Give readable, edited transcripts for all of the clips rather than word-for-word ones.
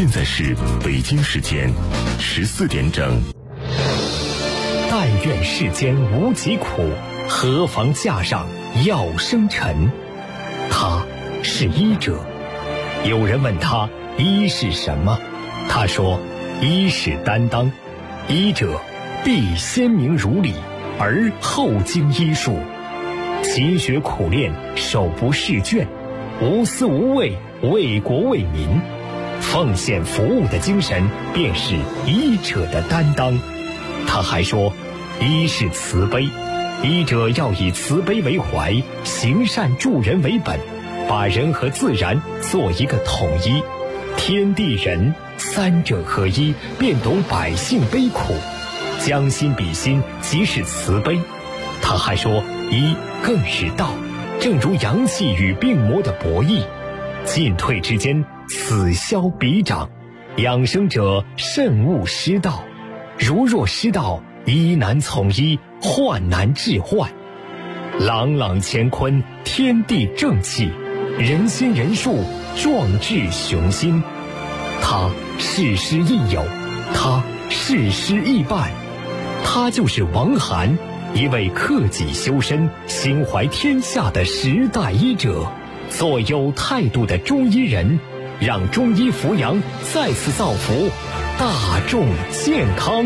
现在是北京时间14点整。 但愿世间无疾苦，何妨架上药生尘。他是医者。有人问他医是什么，他说医是担当，医者必先明如理，而后经医术，勤学苦练，手不释卷，无私无畏，为国为民，奉献服务的精神便是医者的担当。他还说医是慈悲，医者要以慈悲为怀，行善助人为本，把人和自然做一个统一，天地人三者合一，便懂百姓悲苦，将心比心，即是慈悲。他还说医更是道，正如阳气与病魔的博弈，进退之间，此消彼长，养生者慎勿失道，如若失道，医难从医，患难治患。朗朗乾坤，天地正气，人心人术，壮志雄心。他事师亦友，他事师亦伴，他就是王涵，一位克己修身、心怀天下的时代医者，做有态度的中医人，让中医扶阳再次造福大众健康。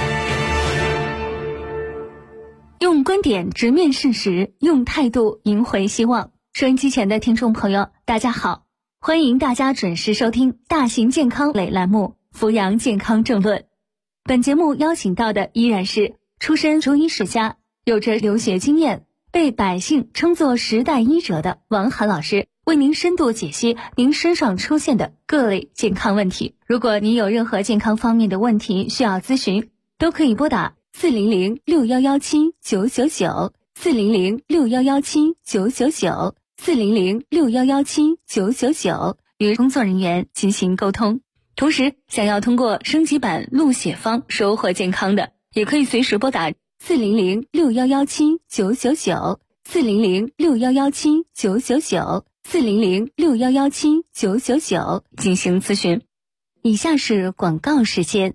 用观点直面事实，用态度赢回希望。收音机前的听众朋友，大家好，欢迎大家准时收听大型健康类栏目《扶阳健康政论》。本节目邀请到的依然是出身中医世家，有着留学经验，被百姓称作时代医者的王涵老师，为您深度解析您身上出现的各类健康问题。如果您有任何健康方面的问题需要咨询，都可以拨打400-6117-999，400-6117-999，400-6117-999，与工作人员进行沟通。同时，想要通过升级版录写方收获健康的，也可以随时拨打400-6117-999，400-6117-999，400-6117-999进行咨询。以下是广告时间。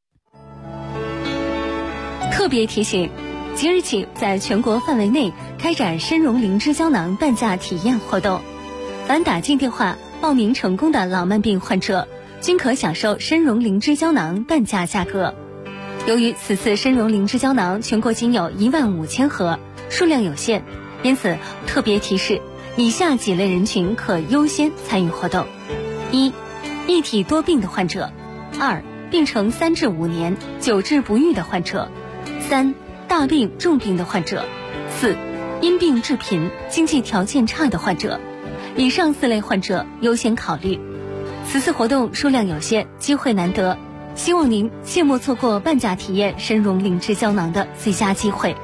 特别提醒，即日起在全国范围内开展参茸灵芝胶囊半价体验活动，凡打进电话报名成功的老慢病患者，均可享受参茸灵芝胶囊半价价格。由于此次参茸灵芝胶囊全国仅有15000盒，数量有限，因此特别提示以下几类人群可优先参与活动：一、一体多病的患者；二、病程3至5年久治不愈的患者；三、大病重病的患者；四、因病致贫、经济条件差的患者。以上4类患者优先考虑。此次活动数量有限，机会难得，希望您切莫错过半价体验参茸灵芝胶囊的最佳机会。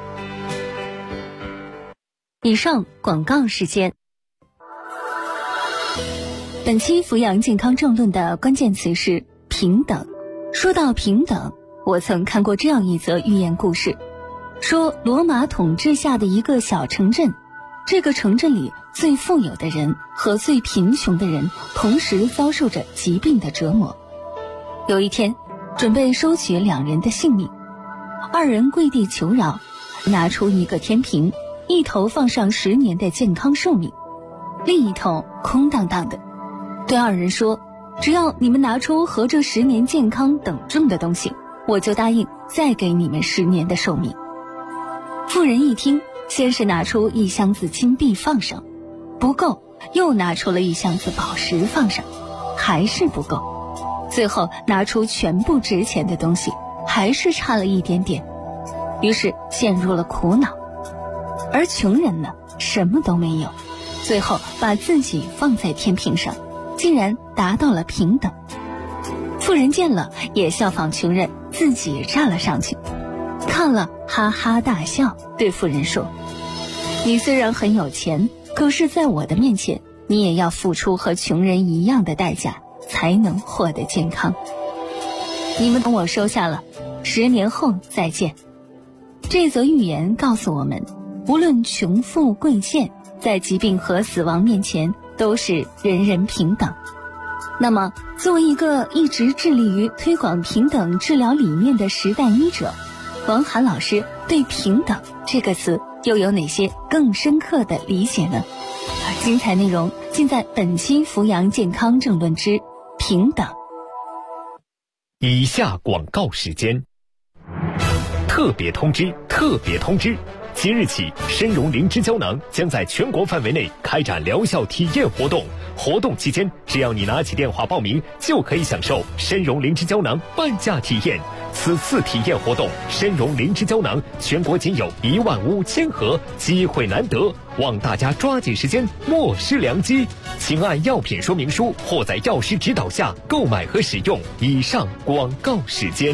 以上广告时间。本期扶阳健康政论的关键词是平等。说到平等，我曾看过这样一则寓言故事，说罗马统治下的一个小城镇，这个城镇里最富有的人和最贫穷的人同时遭受着疾病的折磨。有一天，准备收取2人的性命，二人跪地求饶，拿出一个天平，一头放上10年的健康寿命，另一头空荡荡的，对二人说，只要你们拿出和这10年健康等重的东西，我就答应再给你们10年的寿命。妇人一听，先是拿出1箱子金币放上，不够，又拿出了1箱子宝石放上，还是不够，最后拿出全部值钱的东西，还是差了一点点，于是陷入了苦恼。而穷人呢，什么都没有，最后把自己放在天平上，竟然达到了平等。富人见了，也效仿穷人，自己站了上去，看了哈哈大笑，对富人说，你虽然很有钱，可是在我的面前，你也要付出和穷人一样的代价，才能获得健康。你们等我收下了，10年后再见。这则寓言告诉我们，无论穷富贵贱，在疾病和死亡面前都是人人平等。 那么，作为一个一直致力于推广平等治疗理念的时代医者，王涵老师对平等这个词又有哪些更深刻的理解呢？精彩内容尽在本期扶阳健康政论之平等。 以下广告时间。特别通知！特别通知！即日起，参茸灵芝胶囊将在全国范围内开展疗效体验活动。活动期间，只要你拿起电话报名，就可以享受参茸灵芝胶囊半价体验。此次体验活动，参茸灵芝胶囊全国仅有15000盒，机会难得，望大家抓紧时间，莫失良机。请按药品说明书或在药师指导下购买和使用。以上广告时间。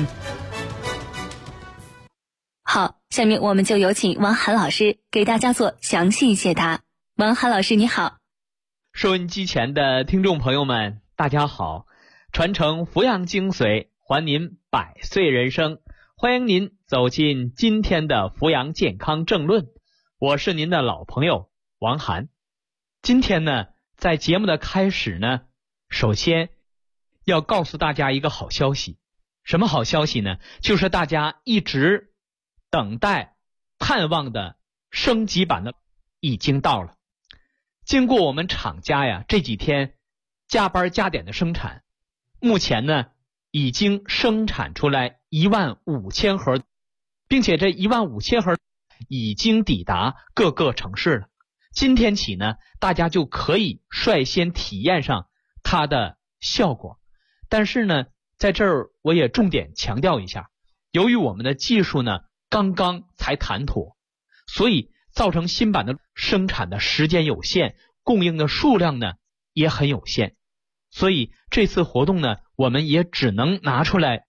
好，下面我们就有请王涵老师给大家做详细解答。王涵老师你好。 收音机前的听众朋友们大家好，传承扶阳精髓，还您100岁人生，欢迎您走进今天的扶阳健康政论，我是您的老朋友王涵。今天呢，在节目的开始呢，首先要告诉大家一个好消息。什么好消息呢？就是大家一直等待盼望的升级版的已经到了。经过我们厂家呀这几天加班加点的生产，目前呢已经生产出来15000盒，并且这15000盒已经抵达各个城市了。今天起呢，大家就可以率先体验上它的效果。但是呢，在这儿我也重点强调一下，由于我们的技术呢刚刚才谈妥，所以造成新版的生产的时间有限，供应的数量呢也很有限，所以这次活动呢，我们也只能拿出来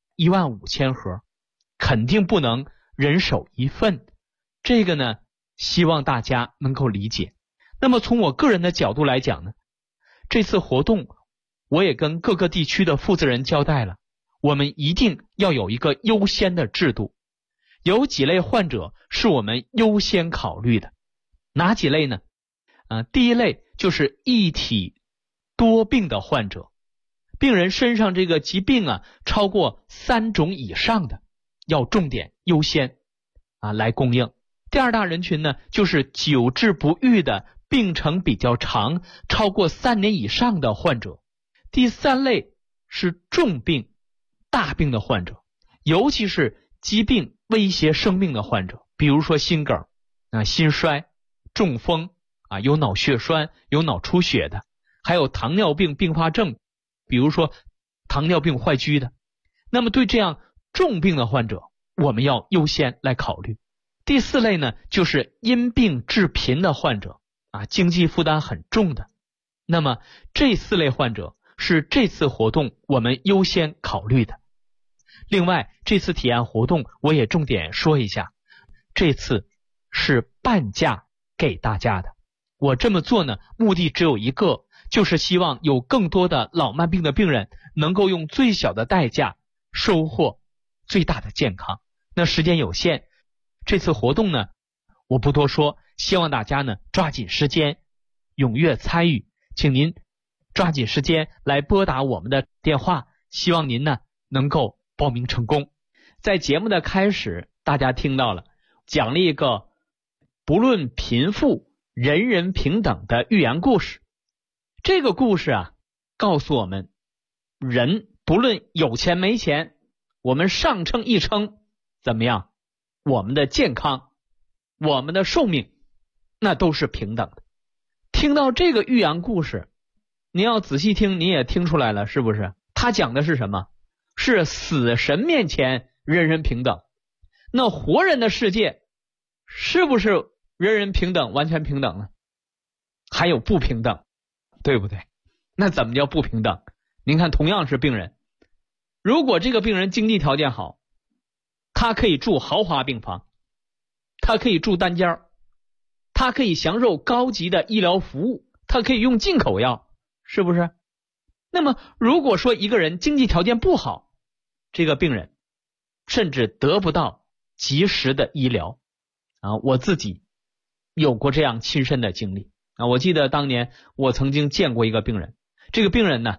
15000盒，肯定不能人手一份，这个呢希望大家能够理解。那么从我个人的角度来讲呢，这次活动我也跟各个地区的负责人交代了，我们一定要有一个优先的制度。有几类患者是我们优先考虑的，哪几类呢？第一类就是一体多病的患者，病人身上这个疾病超过3种以上的，要重点优先来供应。第二大人群呢，就是久治不愈的，病程比较长，超过3年以上的患者。第三类是重病大病的患者，尤其是疾病威胁生命的患者，比如说心梗心衰、中风有脑血栓、有脑出血的，还有糖尿病并发症，比如说糖尿病坏疽的。那么对这样重病的患者，我们要优先来考虑。第四类呢，就是因病致贫的患者经济负担很重的。那么这4类患者是这次活动我们优先考虑的。另外，这次体验活动我也重点说一下，这次是半价给大家的。我这么做呢，目的只有一个，就是希望有更多的老慢病的病人能够用最小的代价收获最大的健康。那时间有限，这次活动呢，我不多说，希望大家呢抓紧时间踊跃参与，请您抓紧时间来拨打我们的电话，希望您呢能够报名成功。在节目的开始，大家听到了讲了一个不论贫富人人平等的寓言故事。这个故事告诉我们，人不论有钱没钱，我们上称一称怎么样，我们的健康，我们的寿命，那都是平等的。听到这个寓言故事，你要仔细听，你也听出来了，是不是？他讲的是什么？是死神面前人人平等。那活人的世界是不是人人平等，完全平等呢？还有不平等，对不对？那怎么叫不平等？您看，同样是病人，如果这个病人经济条件好，他可以住豪华病房，他可以住单间，他可以享受高级的医疗服务，他可以用进口药，是不是？那么如果说一个人经济条件不好，这个病人甚至得不到及时的医疗我自己有过这样亲身的经历我记得当年我曾经见过一个病人，这个病人呢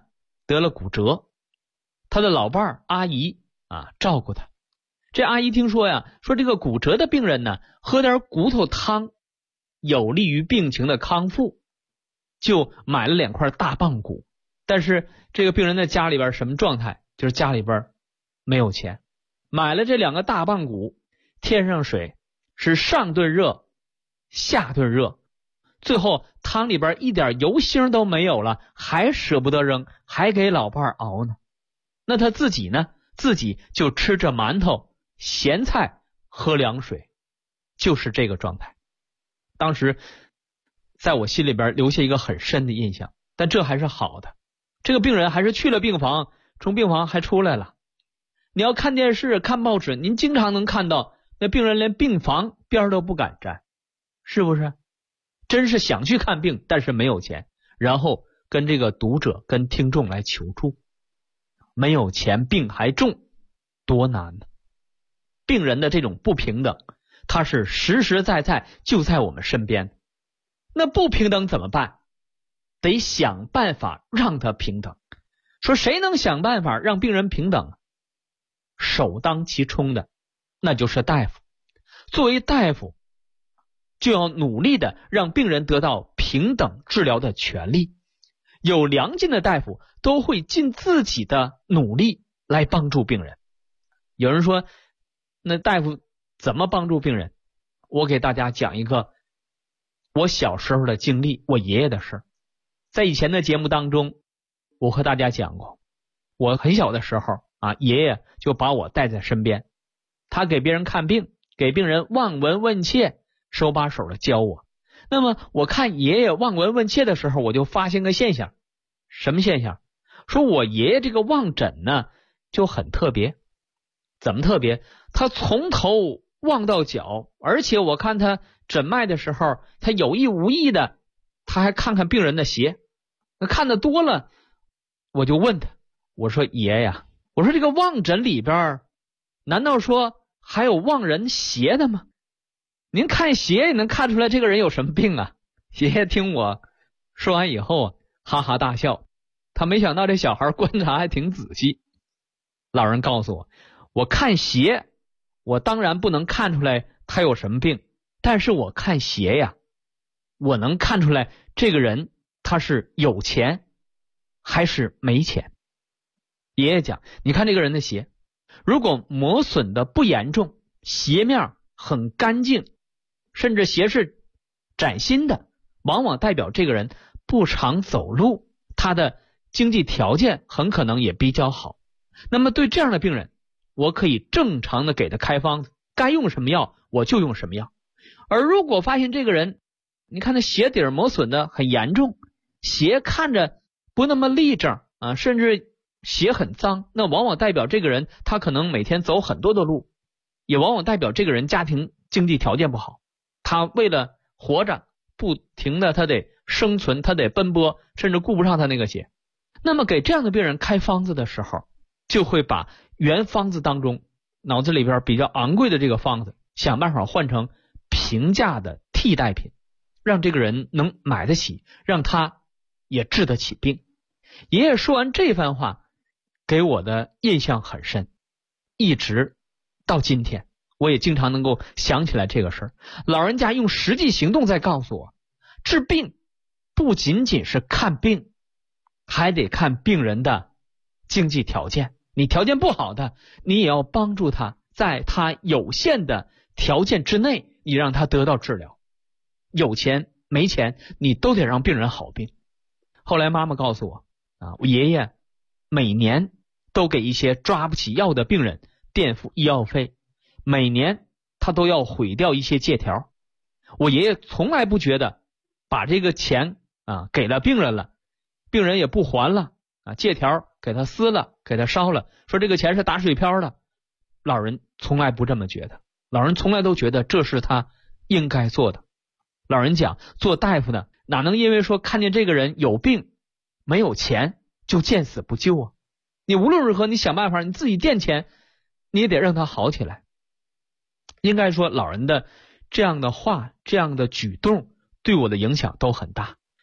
得了骨折，他的老伴儿阿姨照顾他。这阿姨听说说这个骨折的病人呢，喝点骨头汤有利于病情的康复，就买了2块大棒骨。但是这个病人的家里边什么状态？就是家里边没有钱，买了这2个大棒骨，添上水，是上顿热下顿热，最后汤里边一点油星都没有了，还舍不得扔，还给老伴儿熬呢。那他自己呢？自己就吃着馒头咸菜喝凉水，就是这个状态。当时在我心里边留下一个很深的印象，但这还是好的，这个病人还是去了病房，从病房还出来了。你要看电视看报纸，您经常能看到那病人连病房边都不敢沾，是不是？真是想去看病，但是没有钱，然后跟这个读者跟听众来求助。没有钱病还重，多难呢？病人的这种不平等，它是实实在在就在我们身边。那不平等怎么办？得想办法让他平等。说谁能想办法让病人平等？首当其冲的那就是大夫。作为大夫，就要努力的让病人得到平等治疗的权利。有良心的大夫都会尽自己的努力来帮助病人。有人说，那大夫怎么帮助病人？我给大家讲一个我小时候的经历，我爷爷的事。在以前的节目当中，我和大家讲过，我很小的时候爷爷就把我带在身边，他给别人看病，给病人望闻问切，手把手的教我。那么我看爷爷望闻问切的时候，我就发现个现象。什么现象？说我爷爷这个望诊呢就很特别。怎么特别？他从头望到脚，而且我看他诊脉的时候，他有意无意的他还看看病人的鞋。那看得多了，我就问他，我说爷呀，我说这个望诊里边难道说还有望人鞋的吗？您看鞋也能看出来这个人有什么病啊？爷爷听我说完以后哈哈大笑，他没想到这小孩观察还挺仔细。老人告诉我，我看鞋，我当然不能看出来他有什么病，但是我看鞋呀，我能看出来这个人他是有钱还是没钱。爷爷讲，你看这个人的鞋，如果磨损的不严重，鞋面很干净，甚至鞋是崭新的，往往代表这个人不常走路，他的经济条件很可能也比较好。那么对这样的病人，我可以正常的给他开方子，该用什么药我就用什么药。而如果发现这个人，你看他鞋底磨损的很严重，鞋看着不那么立正甚至鞋很脏，那往往代表这个人他可能每天走很多的路，也往往代表这个人家庭经济条件不好，他为了活着不停的他得生存，他得奔波，甚至顾不上他那个鞋。那么给这样的病人开方子的时候，就会把原方子当中脑子里边比较昂贵的这个方子想办法换成平价的替代品，让这个人能买得起，让他也治得起病。爷爷说完这番话给我的印象很深，一直到今天我也经常能够想起来这个事儿。老人家用实际行动在告诉我，治病不仅仅是看病，还得看病人的经济条件。你条件不好的，你也要帮助他，在他有限的条件之内，你让他得到治疗。有钱没钱，你都得让病人好病。后来妈妈告诉我我爷爷每年都给一些抓不起药的病人垫付医药费，每年他都要毁掉一些借条。我爷爷从来不觉得把这个钱给了病人了，病人也不还了借条给他撕了，给他烧了，说这个钱是打水漂的。老人从来不这么觉得，老人从来都觉得这是他应该做的。老人讲，做大夫的哪能因为说看见这个人有病没有钱就见死不救啊？你无论如何你想办法，你自己垫钱，你也得让他好起来。应该说老人的这样的话，这样的举动对我的影响都很大。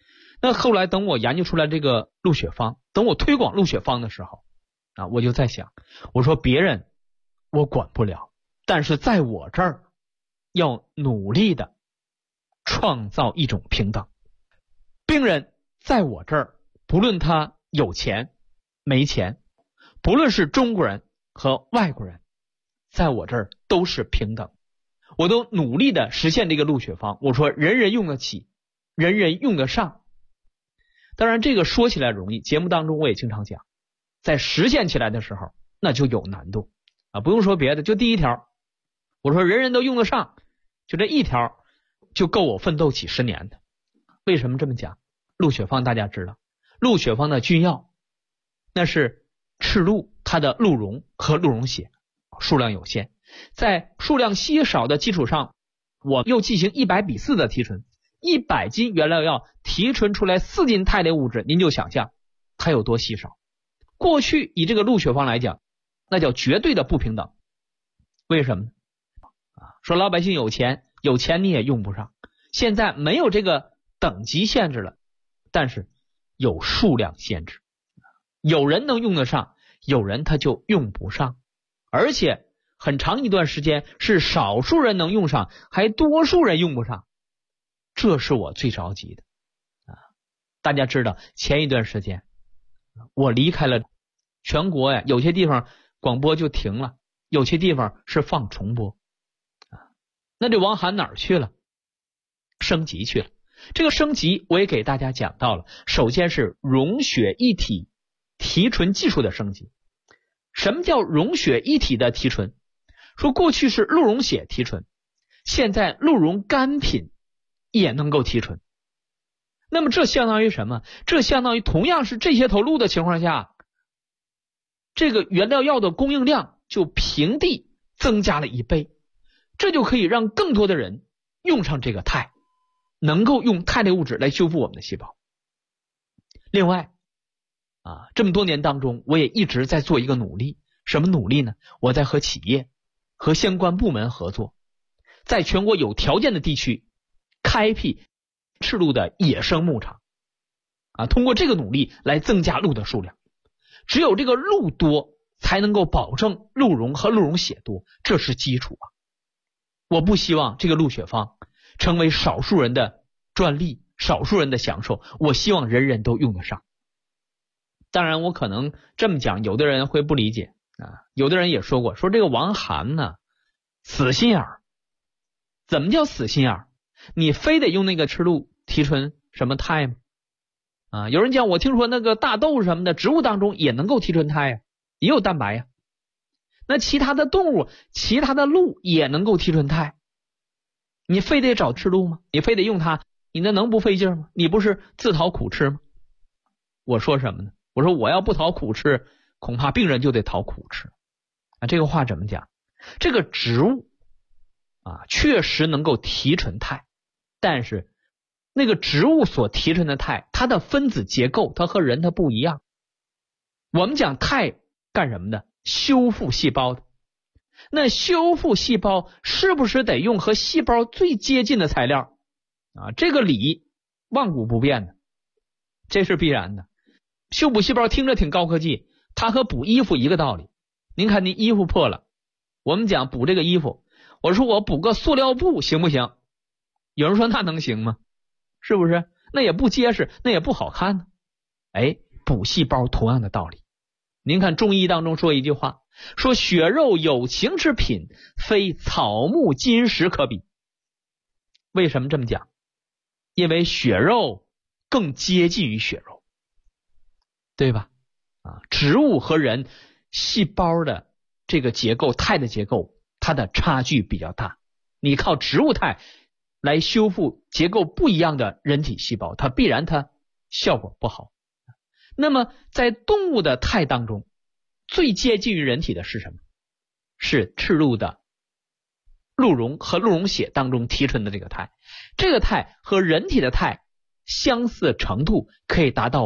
那后来等我研究出来这个鹿血方，等我推广鹿血方的时候啊，我就在想，我说别人我管不了，但是在我这儿要努力的创造一种平等。病人在我这儿，不论他有钱没钱，不论是中国人和外国人，在我这儿都是平等。我都努力的实现这个鹿血方，我说人人用得起，人人用得上。当然这个说起来容易，节目当中我也经常讲，在实现起来的时候那就有难度啊！不用说别的，就第一条，我说人人都用得上，就这一条就够我奋斗几十年的。为什么这么讲？鹿血方大家知道，鹿血方的君药那是赤鹿，它的鹿茸和鹿茸血数量有限，在数量稀少的基础上，我又进行100:4的提纯，100斤原料药提纯出来4斤肽类物质，您就想象它有多稀少。过去以这个鹿血方来讲，那叫绝对的不平等。为什么呢？说老百姓有钱，有钱你也用不上。现在没有这个等级限制了，但是有数量限制。有人能用得上，有人他就用不上，而且很长一段时间是少数人能用上，还多数人用不上，这是我最着急的大家知道前一段时间我离开了全国有些地方广播就停了，有些地方是放重播那这王涵哪儿去了？升级去了。这个升级我也给大家讲到了，首先是溶血一体提纯技术的升级。什么叫溶血一体的提纯？说过去是鹿茸血提纯，现在鹿茸干品也能够提纯。那么这相当于什么？这相当于同样是这些头鹿的情况下，这个原料药的供应量就平地增加了1倍，这就可以让更多的人用上这个肽，能够用肽类物质来修复我们的细胞。另外这么多年当中，我也一直在做一个努力。什么努力呢？我在和企业和相关部门合作，在全国有条件的地区开辟赤鹿的野生牧场通过这个努力来增加鹿的数量。只有这个鹿多，才能够保证鹿茸和鹿茸血多，这是基础我不希望这个鹿血方成为少数人的专利，少数人的享受，我希望人人都用得上。当然我可能这么讲，有的人会不理解有的人也说过，说这个王涵呢死心眼儿。怎么叫死心眼儿？你非得用那个赤鹿提纯什么肽吗？有人讲，我听说那个大豆什么的植物当中也能够提纯肽也有蛋白那其他的动物，其他的鹿也能够提纯肽，你非得找赤鹿吗？你非得用它，你那能不费劲吗？你不是自讨苦吃吗？我说什么呢？我说我要不讨苦吃，恐怕病人就得讨苦吃这个话怎么讲？这个植物确实能够提纯肽，但是那个植物所提纯的肽，它的分子结构它和人它不一样。我们讲肽干什么的？修复细胞的。那修复细胞是不是得用和细胞最接近的材料这个理万古不变的，这是必然的。修补细胞听着挺高科技，它和补衣服一个道理。您看您衣服破了，我们讲补这个衣服，我说我补个塑料布行不行？有人说那能行吗？是不是？那也不结实，那也不好看呢。补细胞同样的道理。您看中医当中说一句话，说血肉有情之品，非草木金石可比。为什么这么讲？因为血肉更接近于血肉，对吧？植物和人细胞的这个结构，肽的结构，它的差距比较大。你靠植物肽来修复结构不一样的人体细胞，它必然它效果不好。那么在动物的肽当中，最接近于人体的是什么？是赤鹿的鹿茸和鹿茸血当中提纯的这个肽。这个肽和人体的肽相似程度可以达到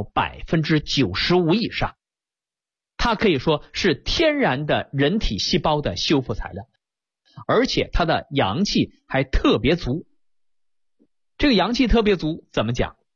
95% 以上，它可以说是天然的人体细胞的修复材料，而且它的阳气还特别足。这个阳气特别足怎么讲？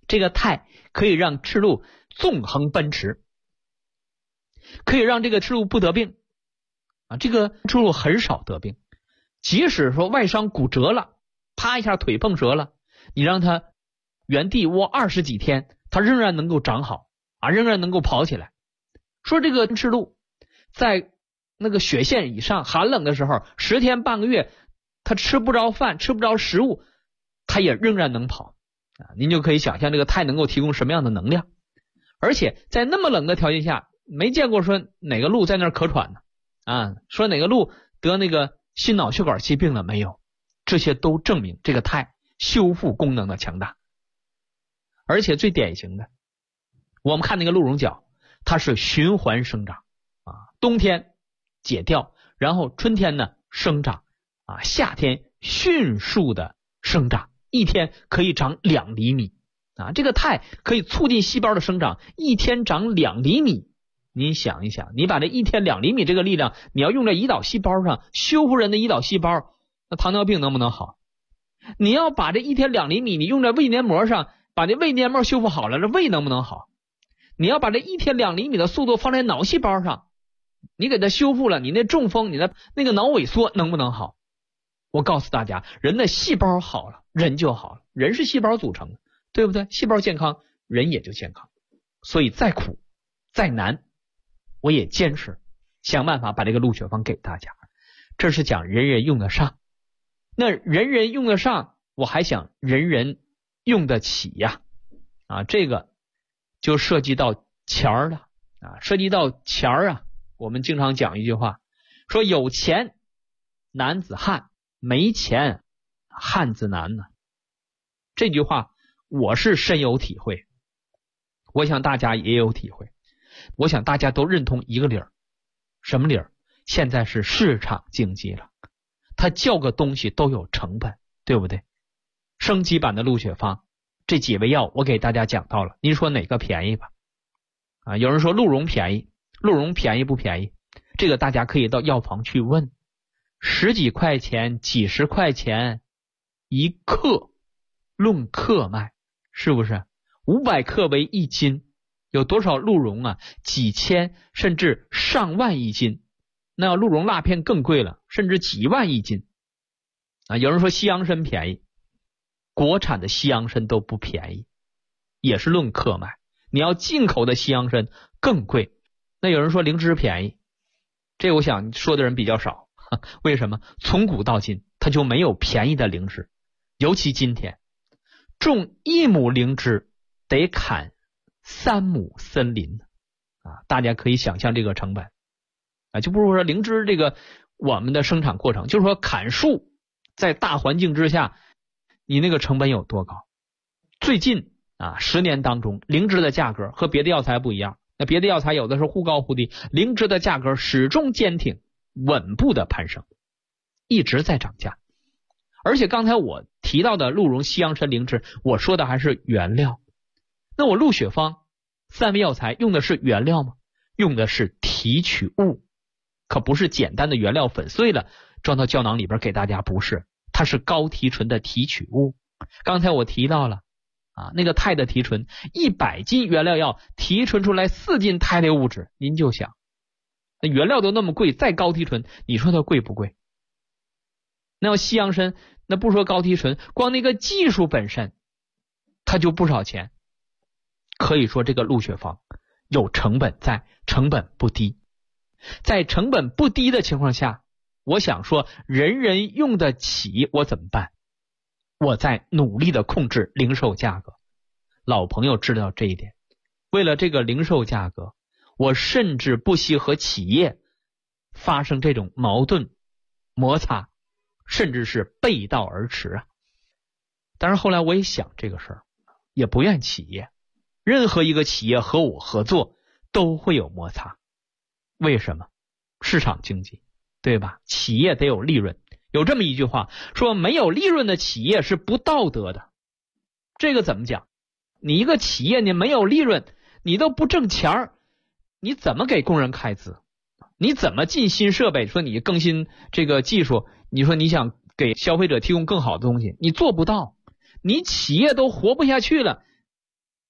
这个肽可以让赤鹿纵横奔驰，可以让这个赤鹿不得病啊。这个赤鹿很少得病，即使说外伤骨折了，啪一下腿碰折了，你让它原地窝20几天，它仍然能够长好啊，仍然能够跑起来。说这个赤鹿在那个雪线以上寒冷的时候，10天半个月它吃不着饭，吃不着食物，它也仍然能跑啊。您就可以想象这个肽能够提供什么样的能量。而且在那么冷的条件下，没见过说哪个鹿在那儿咳喘呢啊，说哪个鹿得那个心脑血管疾病了没有，这些都证明这个肽修复功能的强大。而且最典型的，我们看那个鹿茸角，它是循环生长啊，冬天解掉，然后春天呢生长啊，夏天迅速的生长，一天可以长2厘米啊。这个肽可以促进细胞的生长，一天长2厘米。您想一想，你把这一天2厘米这个力量，你要用在胰岛细胞上，修复人的胰岛细胞，那糖尿病能不能好？你要把这一天2厘米，你用在胃黏膜上，把这胃黏膜修复好了，这胃能不能好？你要把这一天2厘米的速度放在脑细胞上，你给它修复了，你那中风，你的那个脑萎缩能不能好？我告诉大家，人的细胞好了，人就好了。人是细胞组成的，对不对？细胞健康，人也就健康。所以再苦再难，我也坚持想办法把这个鹿血芳给大家。这是讲人人用得上，那人人用得上，我还想人人用得起呀啊，这个就涉及到钱儿了啊，涉及到钱儿啊。我们经常讲一句话，说有钱男子汉，没钱汉子难呢。这句话我是深有体会，我想大家也有体会，我想大家都认同一个理儿，什么理儿？现在是市场经济了，它叫个东西都有成本，对不对？升级版的鹿血芳这几味药我给大家讲到了，您说哪个便宜吧？啊，有人说鹿茸便宜，鹿茸便宜不便宜？这个大家可以到药房去问，10几块钱、几十块钱一克，论克卖，是不是？500克为1斤，有多少鹿茸啊？几千甚至上万1斤。那鹿茸蜡片更贵了，甚至几万1斤啊！有人说西洋参便宜，国产的西洋参都不便宜，也是论克卖。你要进口的西洋参更贵。那有人说灵芝便宜，这我想说的人比较少。为什么？从古到今它就没有便宜的灵芝，尤其今天种1亩灵芝得砍3亩森林啊！大家可以想象这个成本啊，就不是说灵芝这个我们的生产过程，就是说砍树在大环境之下，你那个成本有多高？最近啊10年当中，灵芝的价格和别的药材不一样。那别的药材有的是忽高忽低，灵芝的价格始终坚挺稳步的攀升，一直在涨价。而且刚才我提到的鹿茸、西洋参、灵芝，我说的还是原料。那我鹿血芳3味药材用的是原料吗？用的是提取物，可不是简单的原料粉碎了装到胶囊里边给大家，不是，它是高提纯的提取物。刚才我提到了啊，那个肽的提纯，100斤原料药提纯出来4斤肽类物质，您就想，那原料都那么贵，再高提纯，你说它贵不贵？那要西洋参，那不说高提纯，光那个技术本身它就不少钱。可以说这个鹿血芳有成本在，成本不低。在成本不低的情况下，我想说人人用得起，我怎么办？我在努力的控制零售价格。老朋友知道这一点，为了这个零售价格，我甚至不惜和企业发生这种矛盾摩擦，甚至是背道而驰啊。但是后来我也想这个事儿，也不怨企业，任何一个企业和我合作都会有摩擦。为什么？市场经济，对吧？企业得有利润。有这么一句话说，没有利润的企业是不道德的。这个怎么讲？你一个企业你没有利润，你都不挣钱，你怎么给工人开支？你怎么进新设备？说你更新这个技术，你说你想给消费者提供更好的东西，你做不到。你企业都活不下去了，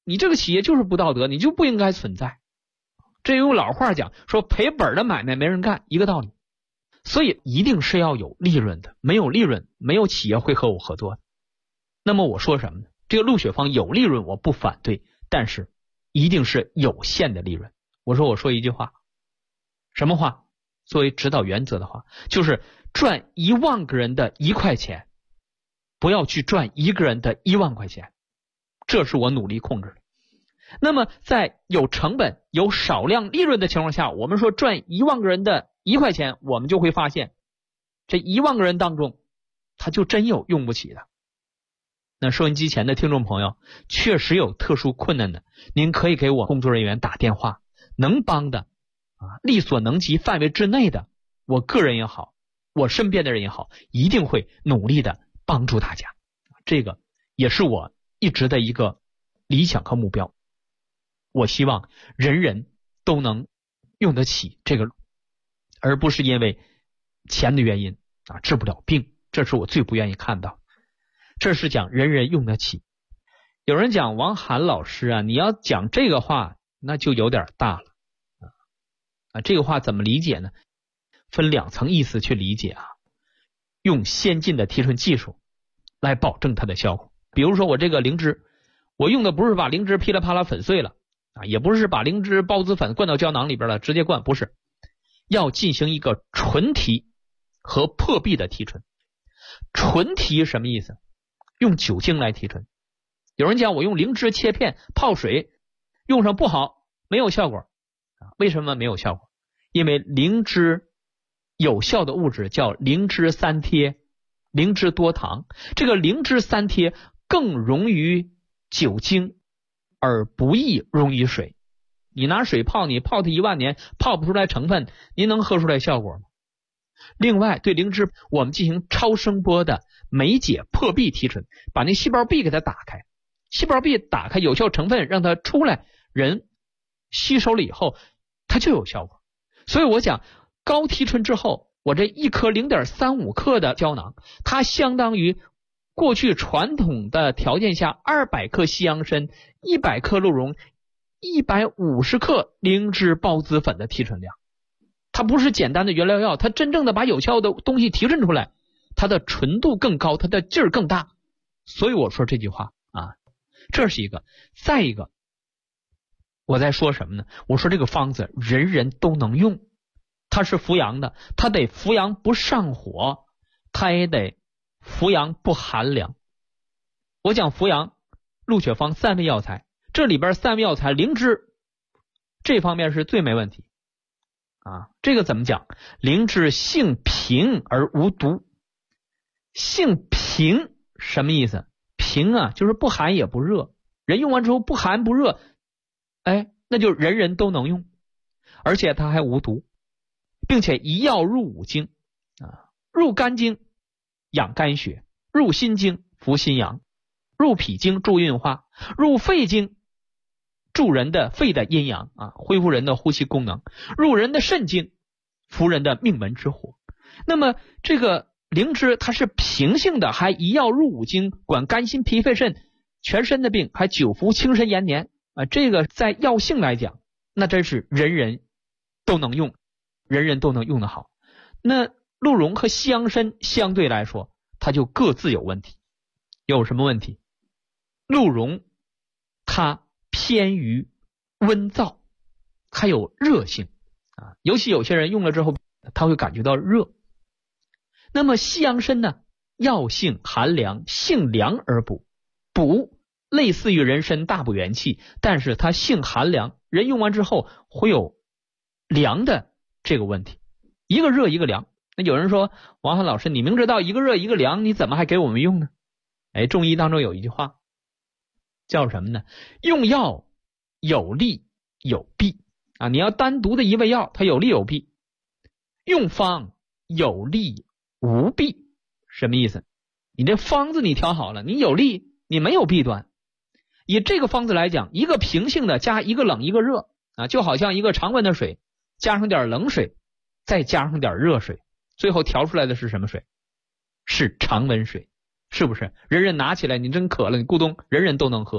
你这个企业就是不道德，你就不应该存在。这有老话讲说赔本的买卖没人干，一个道理。所以一定是要有利润的，没有利润没有企业会和我合作的。那么我说什么呢？这个陆雪芳有利润我不反对，但是一定是有限的利润。我说一句话，什么话？作为指导原则的话，就是赚1万个人的1块钱，不要去赚1个人的1万块钱，这是我努力控制的。那么在有成本有少量利润的情况下，我们说赚1万个人的1块钱，我们就会发现这1万个人当中他就真有用不起的。那收音机前的听众朋友，确实有特殊困难的，您可以给我工作人员打电话，能帮的力所能及范围之内的，我个人也好，我身边的人也好，一定会努力的帮助大家。这个也是我一直的一个理想和目标。我希望人人都能用得起这个，而不是因为钱的原因治不了病，这是我最不愿意看到。这是讲人人用得起。有人讲王涵老师你要讲这个话那就有点大了这个话怎么理解呢？分2层意思去理解用先进的提纯技术来保证它的效果。比如说我这个灵芝，我用的不是把灵芝噼里啪啦粉碎了也不是把灵芝孢子粉灌到胶囊里边了直接灌，不是，要进行一个纯提和破壁的提纯。纯提什么意思？用酒精来提纯。有人讲我用灵芝切片泡水用上不好，没有效果为什么没有效果？因为灵芝有效的物质叫灵芝3萜，灵芝多糖，这个灵芝3萜更溶于酒精而不易溶于水。你拿水泡，你泡它1万年泡不出来成分，您能喝出来效果吗？另外对灵芝我们进行超声波的酶解破壁提纯，把那细胞壁给它打开，细胞壁打开，有效成分让它出来，人吸收了以后它就有效果。所以我讲高提纯之后，我这1颗 0.35 克的胶囊，它相当于过去传统的条件下200克西洋参、100克鹿茸、150克灵芝孢子粉的提纯量。它不是简单的原料药，它真正的把有效的东西提纯出来，它的纯度更高，它的劲儿更大。所以我说这句话这是一个。再一个我在说什么呢？我说这个方子人人都能用，它是扶阳的，它得扶阳不上火，它也得扶阳不寒凉。我讲扶阳陆雪芳3味药材，这里边3味药材灵芝这方面是最没问题这个怎么讲？灵芝性平而无毒。性平什么意思？平就是不寒也不热，人用完之后不寒不热，那就人人都能用，而且它还无毒，并且一药入5经入肝经养肝血，入心经扶心阳，入脾经助运化，入肺经助人的肺的阴阳恢复人的呼吸功能，入人的肾经扶人的命门之火。那么这个灵芝它是平性的，还一药入5经，管肝心脾肺肾全身的病，还久服轻身延年这个在药性来讲那真是人人都能用，人人都能用得好。那鹿茸和西洋参相对来说它就各自有问题。有什么问题？鹿茸它偏于温燥，它有热性尤其有些人用了之后他会感觉到热。那么西洋参呢，药性寒凉，性凉而补，类似于人参大补元气，但是它性寒凉，人用完之后会有凉的这个问题，一个热一个凉。那有人说王涵老师，你明知道一个热一个凉，你怎么还给我们用呢？中医当中有一句话叫什么呢？用药有利有弊你要单独的一味药它有利有弊，用方有利无弊。什么意思？你这方子你调好了，你有利你没有弊端。以这个方子来讲，一个平性的加一个冷一个热就好像一个常温的水加上点冷水再加上点热水，最后调出来的是什么水？是常温水，是不是？人人拿起来，你真渴了，你咕咚人人都能喝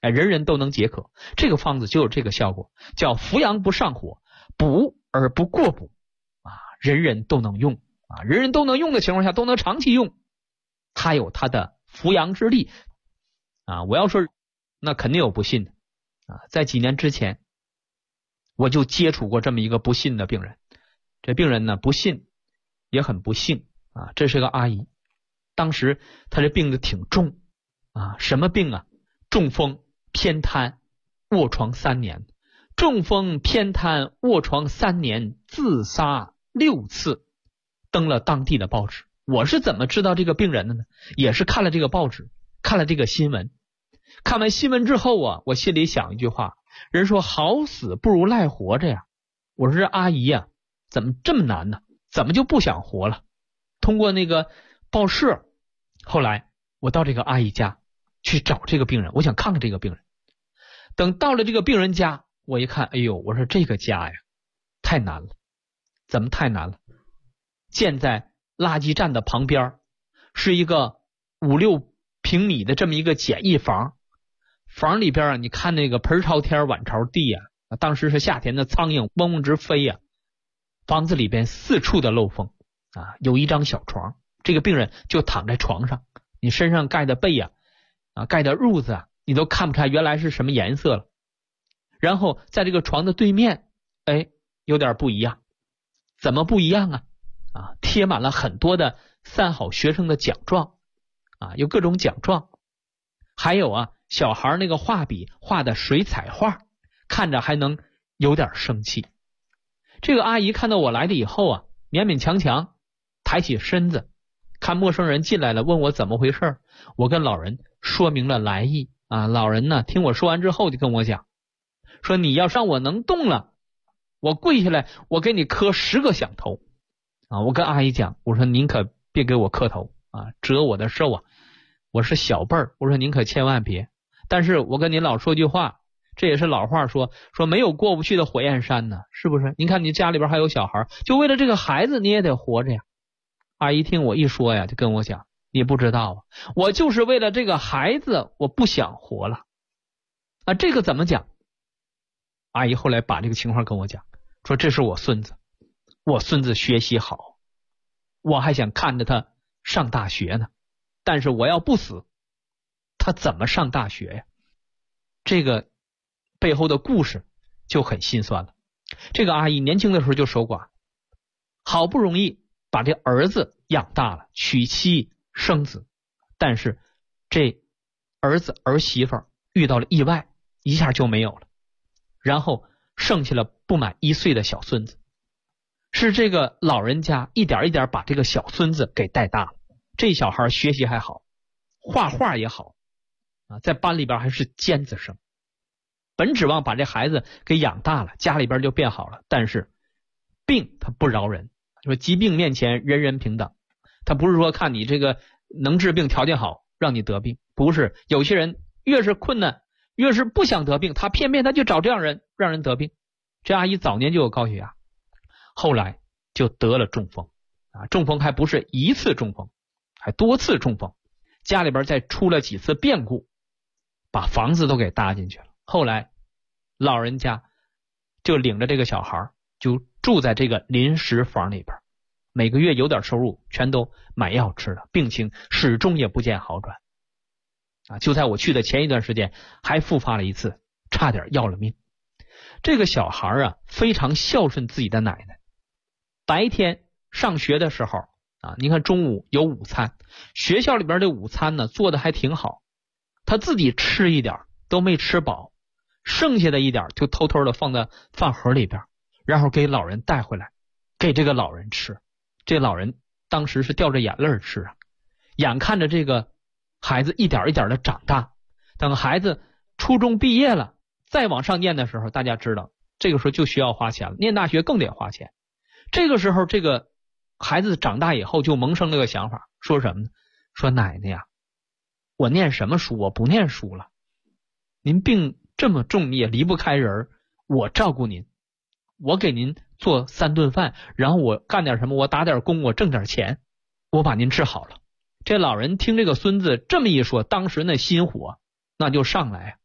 人人都能解渴。这个方子就有这个效果，叫扶阳不上火，补而不过补人人都能用人人都能用的情况下都能长期用，它有它的扶阳之力我要说那肯定有不信的在几年之前我就接触过这么一个不信的病人。这病人呢不信也很不幸这是个阿姨，当时她这病得挺重什么病中风偏瘫卧床3年，中风偏瘫卧床3年，自杀6次，登了当地的报纸。我是怎么知道这个病人的呢？也是看了这个报纸，看了这个新闻。看完新闻之后我心里想一句话，人说好死不如赖活着呀。我说这阿姨怎么这么难呢？怎么就不想活了？通过那个报社，后来我到这个阿姨家去找这个病人，我想看看这个病人。等到了这个病人家，我一看，哎呦，我说这个家呀太难了。怎么太难了？建在垃圾站的旁边，是一个5-6平米的这么一个简易房，房里边你看那个盆朝天碗朝地当时是夏天的苍蝇嗡嗡直飞房子里边四处的漏风有一张小床，这个病人就躺在床上，你身上盖的被盖的褥子你都看不出来原来是什么颜色了。然后在这个床的对面有点不一样。怎么不一样贴满了很多的3好学生的奖状有各种奖状，还有小孩那个画笔画的水彩画，看着还能有点生气。这个阿姨看到我来了以后勉勉强强抬起身子，看陌生人进来了，问我怎么回事。我跟老人说明了来意老人呢听我说完之后就跟我讲，说你要让我能动了，我跪下来我给你磕10个响头我跟阿姨讲，我说您可别给我磕头折我的寿我是小辈儿，我说您可千万别。但是我跟您老说句话，这也是老话说没有过不去的火焰山呢，是不是？您看你家里边还有小孩，就为了这个孩子你也得活着呀。阿姨听我一说就跟我讲，你不知道我就是为了这个孩子我不想活了这个怎么讲？阿姨后来把这个情况跟我讲，说这是我孙子，我孙子学习好，我还想看着他上大学呢，但是我要不死他怎么上大学呀？这个背后的故事就很心酸了。这个阿姨年轻的时候就守寡，好不容易把这儿子养大了，娶妻生子，但是这儿子儿媳妇遇到了意外，一下就没有了，然后剩下了不满1岁的小孙子。是这个老人家一点一点把这个小孙子给带大了。这小孩学习还好，画画也好在班里边还是尖子生。本指望把这孩子给养大了，家里边就变好了，但是病他不饶人，说疾病面前人人平等，他不是说看你这个能治病条件好让你得病，不是。有些人越是困难越是不想得病，他偏偏他就找这样人让人得病。这阿姨早年就有高血压，后来就得了中风中风还不是一次中风，还多次中风，家里边再出了几次变故，把房子都给搭进去了。后来老人家就领着这个小孩就住在这个临时房里边，每个月有点收入全都买药吃了，病情始终也不见好转就在我去的前一段时间还复发了一次，差点要了命。这个小孩非常孝顺自己的奶奶，白天上学的时候你看中午有午餐，学校里边的午餐呢做的还挺好，他自己吃一点都没吃饱，剩下的一点就偷偷的放在饭盒里边，然后给老人带回来给这个老人吃。这老人当时是掉着眼泪吃眼看着这个孩子一点一点的长大，等孩子初中毕业了再往上念的时候，大家知道这个时候就需要花钱了，念大学更得花钱。这个时候这个孩子长大以后就萌生了个想法，说什么呢？说奶奶我念什么书？我不念书了，您病这么重你也离不开人，我照顾您，我给您做3顿饭，然后我干点什么，我打点工，我挣点钱，我把您治好了。这老人听这个孙子这么一说，当时那心火那就上来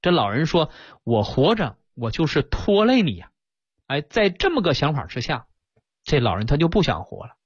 这老人说我活着我就是拖累你呀。在这么个想法之下，这老人他就不想活了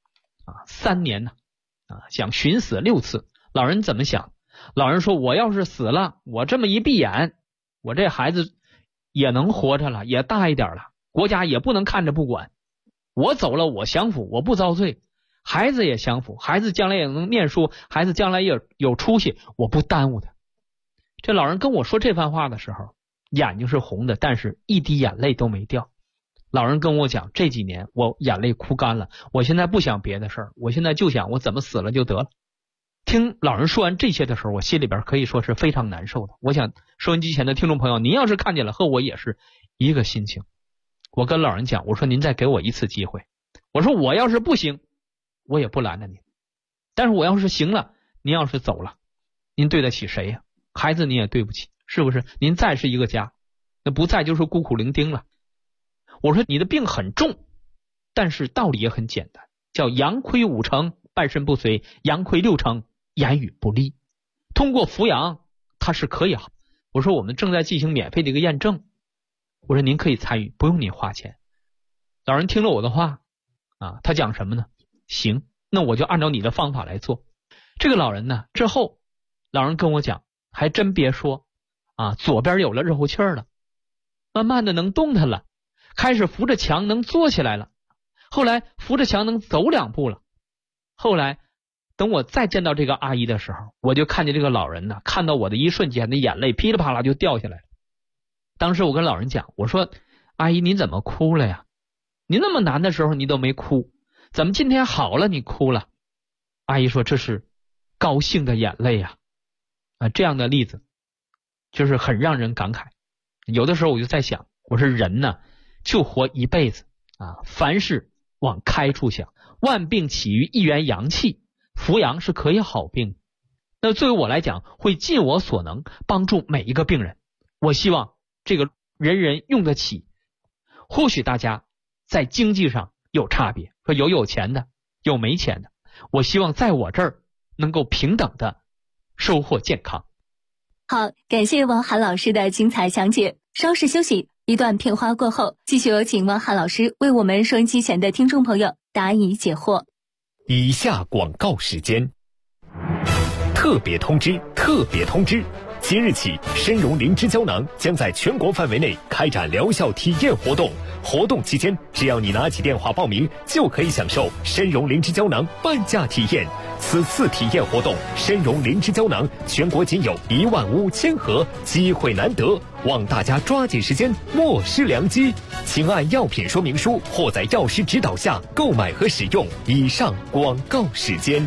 3年呢想寻死6次。老人怎么想？老人说我要是死了，我这么一闭眼，我这孩子也能活着了，也大一点了，国家也不能看着不管，我走了我享福，我不遭罪，孩子也享福，孩子将来也能念书，孩子将来也有出息，我不耽误他。这老人跟我说这番话的时候，眼睛是红的，但是一滴眼泪都没掉。老人跟我讲，这几年我眼泪哭干了，我现在不想别的事儿，我现在就想我怎么死了就得了。听老人说完这些的时候，我心里边可以说是非常难受的。我想收音机前的听众朋友，您要是看见了，和我也是一个心情。我跟老人讲，我说您再给我一次机会，我说我要是不行，我也不拦着您，但是我要是行了，您要是走了，您对得起谁呀？孩子您也对不起，是不是？您在是一个家，那不在就是孤苦伶仃了。我说你的病很重，但是道理也很简单，叫阳亏5成，半身不遂；阳亏6成，言语不利。通过扶阳，它是可以好。我说我们正在进行免费的一个验证，我说您可以参与，不用您花钱。老人听了我的话他讲什么呢？行，那我就按照你的方法来做。这个老人呢，之后老人跟我讲，还真别说左边有了热乎气儿了，慢慢的能动弹了，开始扶着墙能坐起来了，后来扶着墙能走2步了。后来等我再见到这个阿姨的时候，我就看见这个老人呢，看到我的一瞬间，那眼泪噼里啪啦就掉下来了。当时我跟老人讲，我说阿姨您怎么哭了呀？你那么难的时候你都没哭，怎么今天好了你哭了？阿姨说这是高兴的眼泪呀。这样的例子就是很让人感慨。有的时候我就在想，我说人呢就活一辈子凡事往开处想，万病起于一元阳气，扶阳是可以好病。那作为我来讲，会尽我所能帮助每一个病人。我希望这个人人用得起。或许大家在经济上有差别，说有钱的，有没钱的，我希望在我这儿能够平等的收获健康。 好，感谢王涵老师的精彩讲解。稍事休息，一段片花过后，继续有请王涵老师为我们收音机前的听众朋友答疑解惑。 以下广告时间。特别通知！即日起，参茸灵芝胶囊将在全国范围内开展疗效体验活动。活动期间，只要你拿起电话报名，就可以享受参茸灵芝胶囊半价体验。此次体验活动，参茸灵芝胶囊全国仅有15000盒，机会难得，望大家抓紧时间，莫失良机。请按药品说明书或在药师指导下购买和使用。以上广告时间。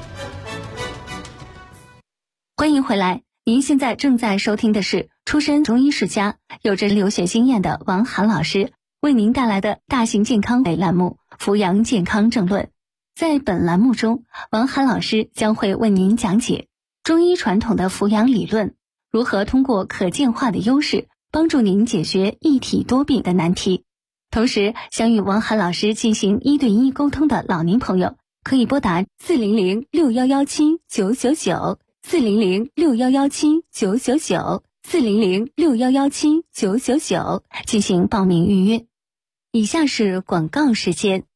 欢迎回来，您现在正在收听的是出身中医世家、有着留学经验的王涵老师为您带来的大型健康类栏目《扶阳健康正论》。在本栏目中，王涵老师将会为您讲解中医传统的扶阳理论，如何通过可见化的优势帮助您解决一体多病的难题。同时，想与王涵老师进行1对1沟通的老年朋友，可以拨打40061179999。40061179999，40061179999进行报名预约。以下是广告时间。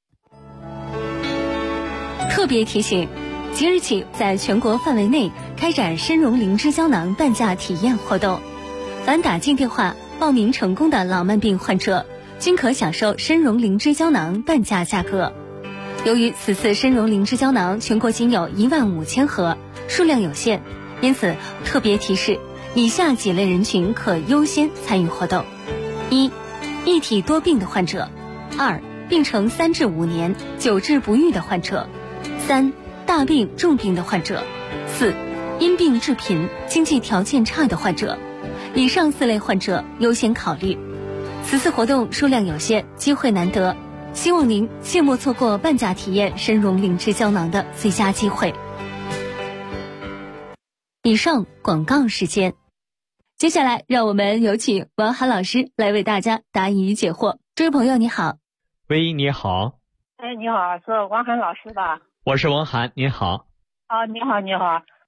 特别提醒，即日起在全国范围内开展参茸灵芝胶囊半价体验活动，凡打进电话报名成功的老慢病患者，均可享受参茸灵芝胶囊半价价格。由于此次参茸灵芝胶囊全国仅有15000盒，数量有限，因此特别提示以下几类人群可优先参与活动： 1. 一体多病的患者； 2. 病程3至5年久治不愈的患者； 3. 大病重病的患者； 4. 因病致贫经济条件差的患者。以上4类患者优先考虑。此次活动数量有限，机会难得，希望您切莫错过半价体验参茸灵芝胶囊的最佳机会。以上广告时间，接下来让我们有请王涵老师来为大家答疑解惑。这位朋友你好。 喂，你好。 你好，是王涵老师吧？ 我是王涵，您好。 你好。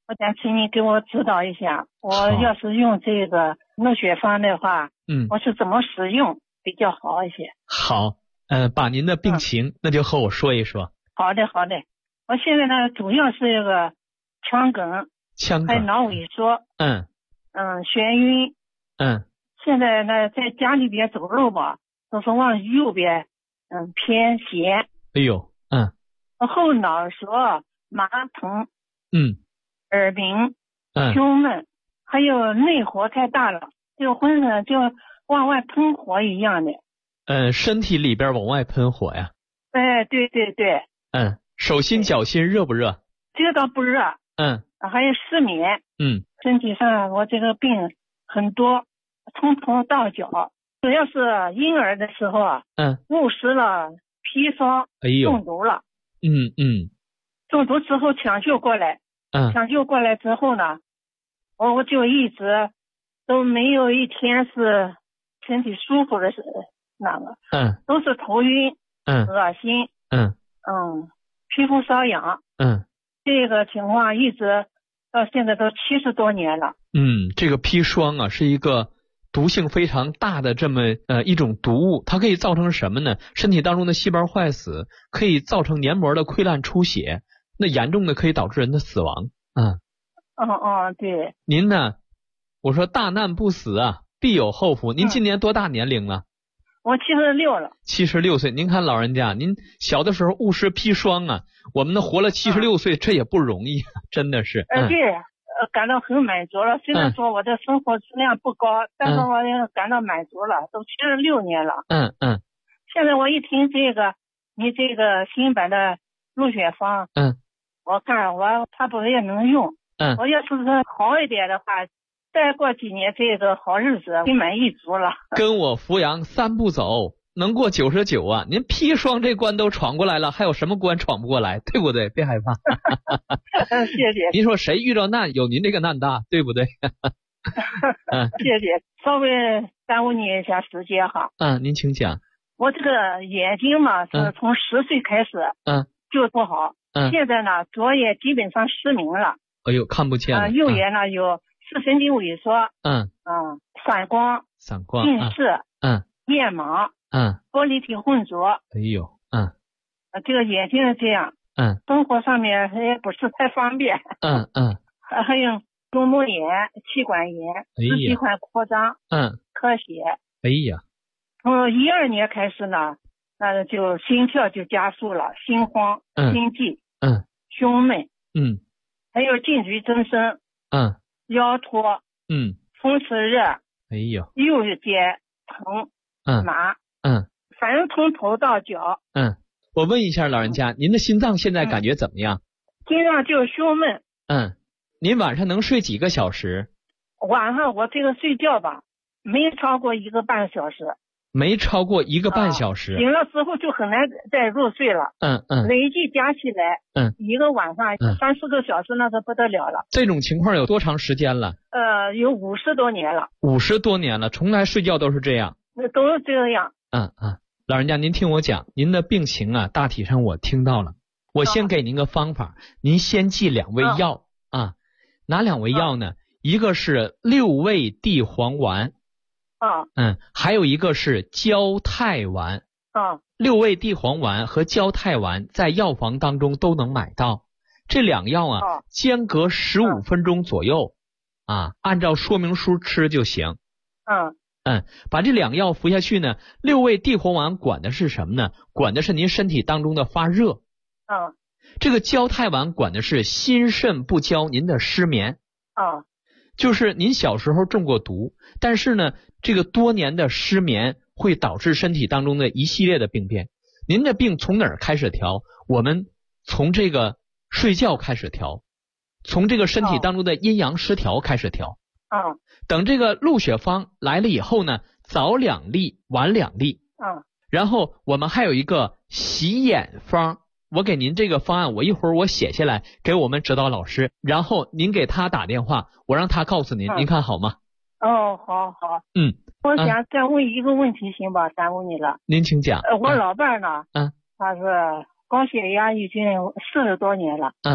我想请你给我指导一下，我好要是用这个鹿血方的话，我是怎么使用比较好一些？ 好，把您的病情那就和我说一说。 好的，我现在呢主要是这个腔梗，还有脑萎缩，眩晕，现在呢在家里边走路吧，都是往右边，偏斜。 哎呦， 后脑勺麻疼，耳鸣，胸闷，还有内火太大了，就浑身就往外喷火一样的。 身体里边往外喷火呀？ 哎，对。 手心脚心热不热？ 这个倒不热。还有失眠。身体上我这个病很多，从头到脚，主要是婴儿的时候啊，误食了砒霜，中毒了。中毒之后抢救过来，之后呢，我就一直都没有一天是身体舒服的，是那个，都是头晕，恶心，皮肤瘙痒，这个情况一直到现在都70多年了。 这个砒霜啊是一个毒性非常大的这么一种毒物，它可以造成什么呢？身体当中的细胞坏死，可以造成黏膜的溃烂出血，那严重的可以导致人的死亡。 对。 您呢？我说大难不死啊，必有后福。您今年多大年龄了？ 我76了。 76岁。您看老人家，您小的时候误食砒霜啊，我们能活了76岁，这也不容易，真的是。 对，感到很满足了。虽然说我的生活质量不高，但是我也感到满足了。都76年了。现在我一听这个，你这个新版的鹿血方，我看我差不多也能用。我要是好一点的话，再过几年这个好日子心满意足了。 跟我扶阳3步走，能过99啊！您砒霜这关都闯过来了，还有什么关闯不过来？对不对？别害怕。 谢谢。 您说谁遇到难有您这个难大，对不对？ 谢谢。稍微耽误你一下时间哈。 您请讲。 我这个眼睛嘛是从10岁开始就不好，现在呢左眼基本上失明了。 哎呦，看不见了。 右眼呢有视神经萎缩，散光，近视，夜盲，玻璃体混浊。 哎呦， 这个眼睛是这样，生活上面也不是太方便。还有中膜炎、气管炎、支气管扩张，咳血。 哎呀， 从12年开始呢，那就心跳就加速了，心慌、心悸，胸闷，还有颈椎增生，腰脱，风湿热， 哎呦， 右肩疼，麻，反正从头到脚。 我问一下老人家，您的心脏现在感觉怎么样？ 心脏就胸闷。 您晚上能睡几个小时？ 晚上我这个睡觉吧，没超过1个半小时。 没超过1个半小时。 醒了之后就很难再入睡了。累计加起来，一个晚上3-4个小时，那是不得了了。 这种情况有多长时间了？ 有50多年了。 50多年了，从来睡觉都是这样。 都是这样。 老人家，您听我讲，您的病情啊，大体上我听到了。我先给您个方法，您先记2味药哪2味药呢？一个是6味地黄丸。还有一个是焦太丸。6味地黄丸和焦太丸在药房当中都能买到。这2药啊，间隔15分钟左右按照说明书吃就行。把这2药服下去呢，6味地黄丸管的是什么呢？管的是您身体当中的发热。这个焦太丸管的是心肾不交，您的失眠。就是您小时候中过毒，但是呢，这个多年的失眠会导致身体当中的一系列的病变。您的病从哪儿开始调？我们从这个睡觉开始调，从这个身体当中的阴阳失调开始调。等这个鹿血方来了以后呢，早2粒，晚2粒。然后我们还有一个洗眼方。我给您这个方案，我一会儿我写下来给我们指导老师，然后您给他打电话，我让他告诉您，您看好吗？ 好。我想再问一个问题，行吧？耽误你了。 您请讲。 我老伴呢，他是高血压已经40多年了。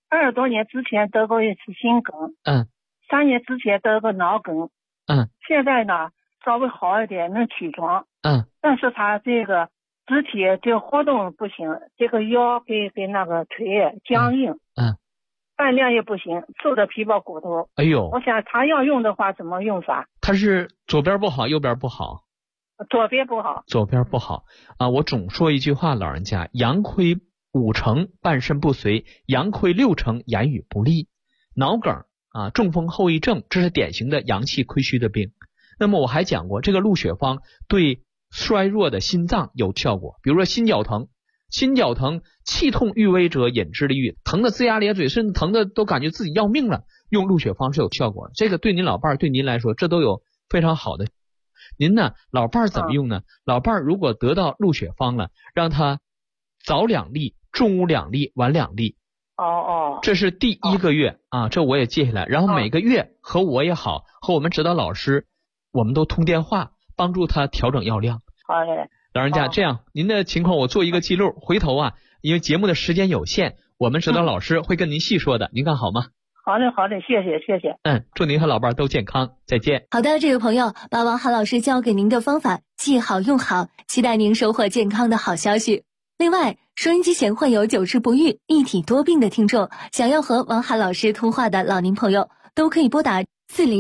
20多年之前得过一次心梗，3年之前得过脑梗，现在呢稍微好一点，能起床，但是他这个肢体这个活动不行，这个腰跟那个腿僵硬，饭量也不行，瘦的皮包骨头。 哎呦， 我想他要用的话怎么用法？ 他是左边不好，右边不好？ 左边不好。 左边不好啊！我总说一句话，老人家，阳亏5成，半身不遂；阳亏6成，言语不利。脑梗啊，中风后遗症，这是典型的阳气亏虚的病。那么我还讲过，这个鹿血芳对衰弱的心脏有效果，比如说心绞疼，气痛欲危者饮之利欲，疼得龇牙咧嘴，甚至疼的都感觉自己要命了，用鹿血芳是有效果的。这个对您老伴儿，对您来说，这都有非常好的。您呢，老伴儿怎么用呢？老伴儿如果得到鹿血芳了，让他早2粒，中午2粒，晚2粒。这是第1个月啊，这我也记下来。然后每个月和我也好，和我们指导老师，我们都通电话，帮助他调整药量。 好嘞。 老人家，这样您的情况我做一个记录，回头啊，因为节目的时间有限，我们指导老师会跟您细说的，您看好吗？ 好的，谢谢。 祝您和老伴都健康，再见。 好的，这位朋友，把王涵老师教给您的方法记好用好，期待您收获健康的好消息。另外，收音机前患有久治不愈、一体多病的听众，想要和王涵老师通话的老年朋友，都可以拨打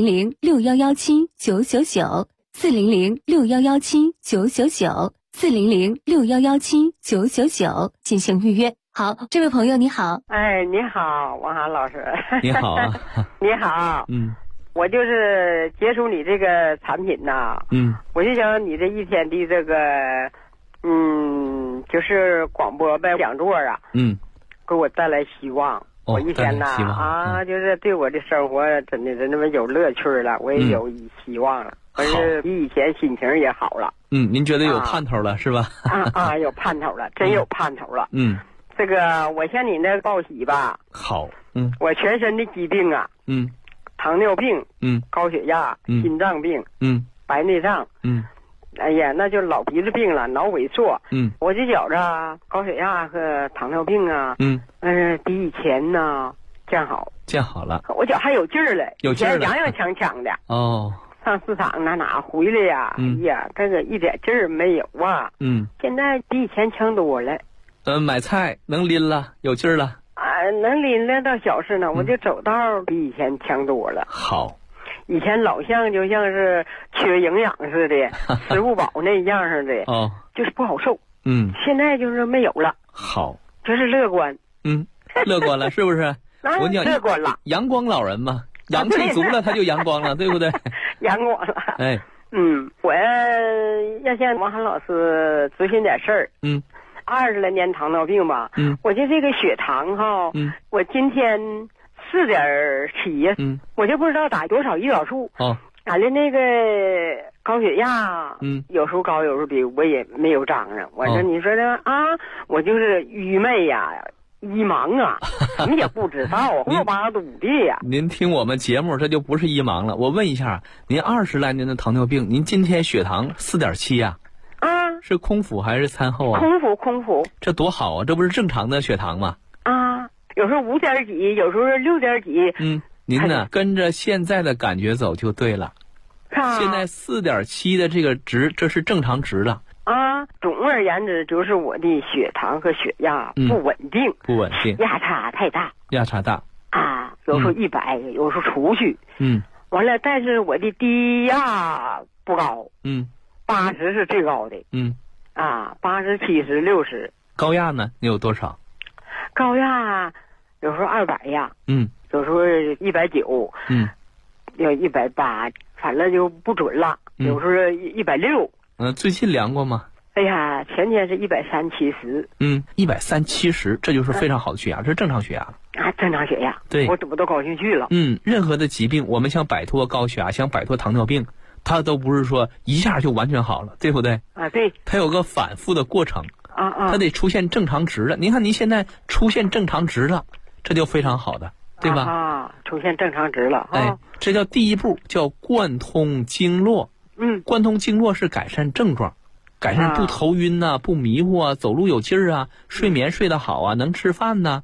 400-6117-999，400-6117-999，400-6117-999进行预约。好，这位朋友你好。 哎，你好，王涵老师。 你好啊。 你好。我就是接触你这个产品呐。我就想你这一天的这个，就是广播呗讲座啊。给我带来希望。我一天呐就是对我的生活真的那么有乐趣了，我也有希望了。我是比以前心情也好了。 您觉得有盼头了是吧？ 有盼头了，真有盼头了。这个我向你那报喜吧。 好。 我全身的疾病啊。糖尿病。高血压。心脏病。白内障。哎呀，那就老鼻子病了，脑萎缩。我这觉着高血压和糖尿病啊，比以前呢见好了。我觉还有劲儿了， 有劲儿了， 洋洋强强的。上市场哪回来呀？哎呀，这个一点劲儿没有啊。现在比以前强多了。 买菜能拎了，有劲儿了。 能拎了倒小事呢，我就走道比以前强多了。 好。 以前老像就像是缺营养似的，吃不饱那样似的，就是不好受。现在就是没有了。好，就是乐观。 乐观了是不是？我讲乐观了， 阳光老人嘛，阳气足了他就阳光了，对不对？ 阳光了。 哎， 我要向王涵老师咨询点事儿。20来年糖尿病吧。我就这个血糖哈，我今天4.7呀，我就不知道打多少胰岛素。俺的那个高血压，有时候高有时候低，我也没有张上。我说你说的我就是愚昧呀，迷茫啊，什么也不知道，胡八赌的呀。 您听我们节目，这就不是迷茫了。我问一下，您20来年的糖尿病，您今天血糖4.7呀？是空腹还是餐后啊？ 空腹。 这多好啊，这不是正常的血糖吗？ 有时候5点几，有时候6点几。 您呢跟着现在的感觉走就对了。现在4.7的这个值，这是正常值了。 总而言之，就是我的血糖和血压不稳定，压差太大。有时候100，有时候出去。完了，但是我的低压不高。80是最高的。80、70、60。 高压呢？你有多少？ 高压有时候200呀。有时候190。有180，反正就不准了。有时候160。 最近量过吗？ 哎呀，前天是130/70。 130/70，这就是非常好的血压，这是正常血压了。 正常血压。对，我怎么都高兴去了。 任何的疾病，我们想摆脱高血压，想摆脱糖尿病，它都不是说一下就完全好了，对不对？ 对。 它有个反复的过程。它得出现正常值了。您看您现在出现正常值了，这就非常好的，对吧？ 出现正常值了。 这叫第一步，叫贯通经络。贯通经络是改善症状，改善不头晕不迷糊走路有劲儿睡眠睡得好能吃饭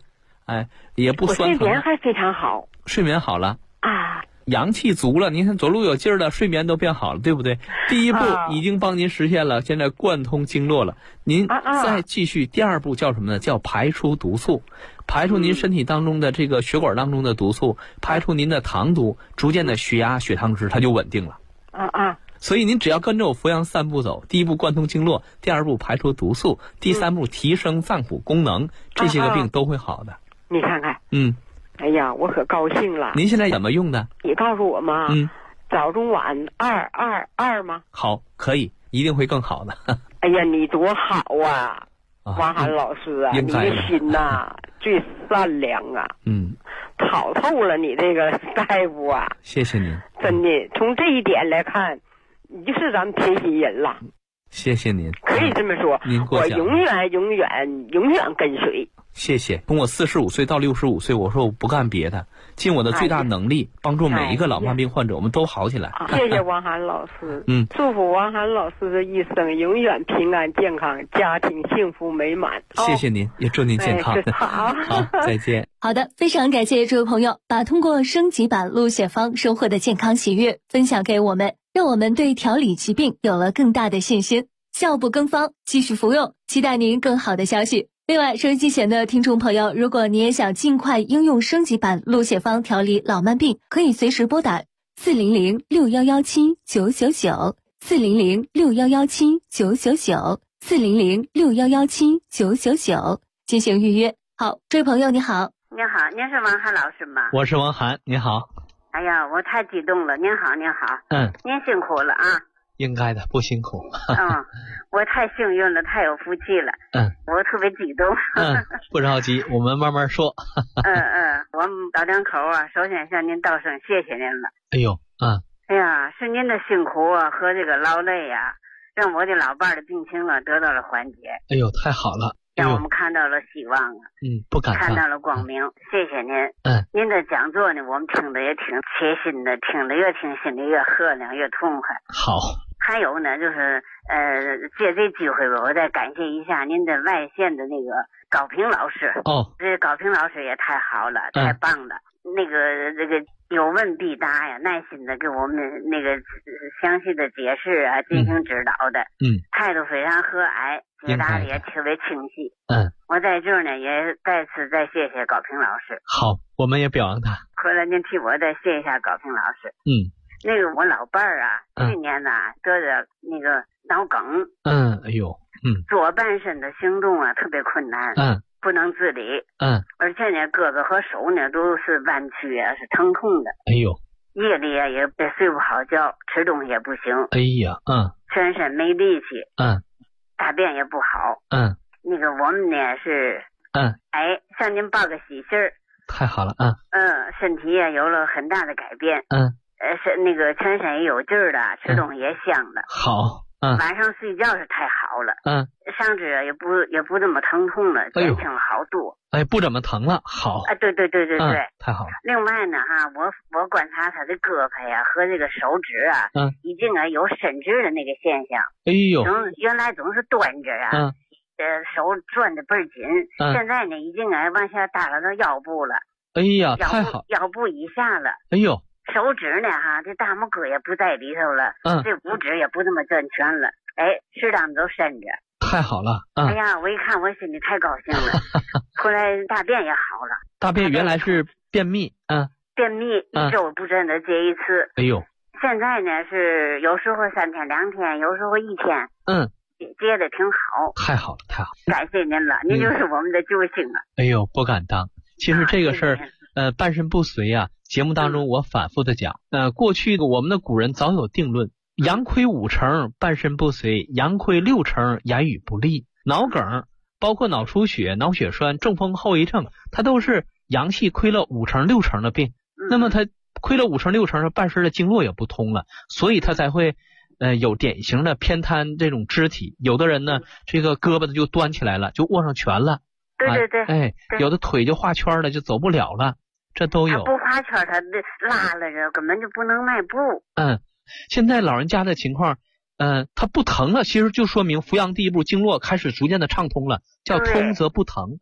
也不酸疼。 睡眠还非常好。 睡眠好了啊， 阳气足了，您看走路有劲儿了，睡眠都变好了，对不对？第一步已经帮您实现了，现在贯通经络了。您再继续第二步叫什么呢？叫排出毒素，排出您身体当中的这个血管当中的毒素，排出您的糖毒，逐渐的血压血糖值它就稳定了。所以您只要跟着我扶阳3步走，第一步贯通经络，第二步排出毒素，第3步提升脏腑功能，这些个病都会好的。 你看看，哎呀，我可高兴了。 您现在怎么用的？ 你告诉我吗？早中晚2吗？ 好，可以，一定会更好的。 哎呀，你多好啊，王涵老师啊，你的心呐最善良啊。跑透了你这个大夫啊。 谢谢您。 真的，从这一点来看，你就是咱们贴心人了。 谢谢您。 可以这么说，我永远跟随。 谢谢。从我45岁到65岁，我说我不干别的，尽我的最大能力帮助每一个老慢病患者，我们都好起来。 谢谢王涵老师。祝福王涵老师的一生永远平安健康，家庭幸福美满。 谢谢您，也祝您健康。 好， 再见。 好的，非常感谢这位朋友把通过升级版鹿血方收获的健康喜悦分享给我们，让我们对调理疾病有了更大的信心。效不更方，继续服用，期待您更好的消息。另外，收音机前的听众朋友，如果你也想尽快应用升级版鹿血方调理老慢病，可以随时拨打400-6117-999，400-6117-999，400-6117-999进行预约。好，这位朋友你好。 您好，您是王涵老师吗？ 我是王涵，您好。 哎呀，我太激动了，您好，您好。您辛苦了啊。 应该的，不辛苦。 我太幸运了，太有福气了。我特别激动。 不着急，我们慢慢说。 我们老两口啊，首先向您道声谢谢您了。 哎呦， 哎呀，是您的辛苦啊和这个劳累啊，让我的老伴儿的病情啊得到了缓解。 哎呦，太好了。 让我们看到了希望啊， 不敢看到了光明。谢谢您。您的讲座呢，我们听的也挺贴心的，听着越听心里越喝亮，越痛快。 好。 还有呢，就是借这机会吧，我再感谢一下您的外县的那个高平老师。这高平老师也太好了，太棒了。那个有问必答呀，耐心的给我们那个详细的解释啊，进行指导的。态度非常和蔼，解答的也特别清晰。我在这儿呢也再次再谢谢高平老师。 好，我们也表扬他。 回来您替我再谢一下高平老师。那个我老伴儿啊，去年呢得的那个脑梗。 哎呦， 左半身的行动啊特别困难。不能自理。而且呢胳膊和手呢都是弯曲啊，是疼痛的。 哎呦， 夜里啊也睡不好觉，吃东西也不行。 哎呀， 全身没力气。大便也不好。那个我们呢是向您报个喜信儿。 太好了。 身体也有了很大的改变。是那个全身也有劲儿的，吃东西也香的。 好。 晚上睡觉是太好了。上肢也不这么疼痛了，减轻了好多。 不怎么疼了。好。 对。 太好了。 另外呢我观察他的胳膊呀和这个手指啊，已经有伸直的那个现象。 哎呦。 原来总是端着啊。手攥得倍儿紧。现在呢已经往下耷拉到腰部了。 哎呀，太好。 腰部以下了。 哎呦。 手指呢这大拇哥也不在里头了。这五指也不这么攥全了。适当的都伸着。 太好了。 哎呀，我一看我心里太高兴了。后来大便也好了。 大便原来是便秘。 便秘一周不真的接一次。 哎呦。 现在呢是有时候3天2天，有时候1天。接的挺好。太好了。感谢您了，您就是我们的救星了。 哎呦，不敢当。其实这个事儿半身不遂啊，节目当中我反复的讲。过去我们的古人早有定论，阳亏5成半身不遂，阳亏6成言语不利。脑梗包括脑出血、脑血栓、中风后遗症，它都是阳气亏了5成6成的病。那么它亏了5成6成，半身的经络也不通了，所以它才会有典型的偏瘫这种肢体。有的人呢这个胳膊就端起来了，就握上拳了。 对。 有的腿就画圈了，就走不了了，这都有。 不画圈他拉了着，根本就不能迈步。 现在老人家的情况他不疼了，其实就说明扶阳第一步经络开始逐渐的畅通了，叫通则不疼。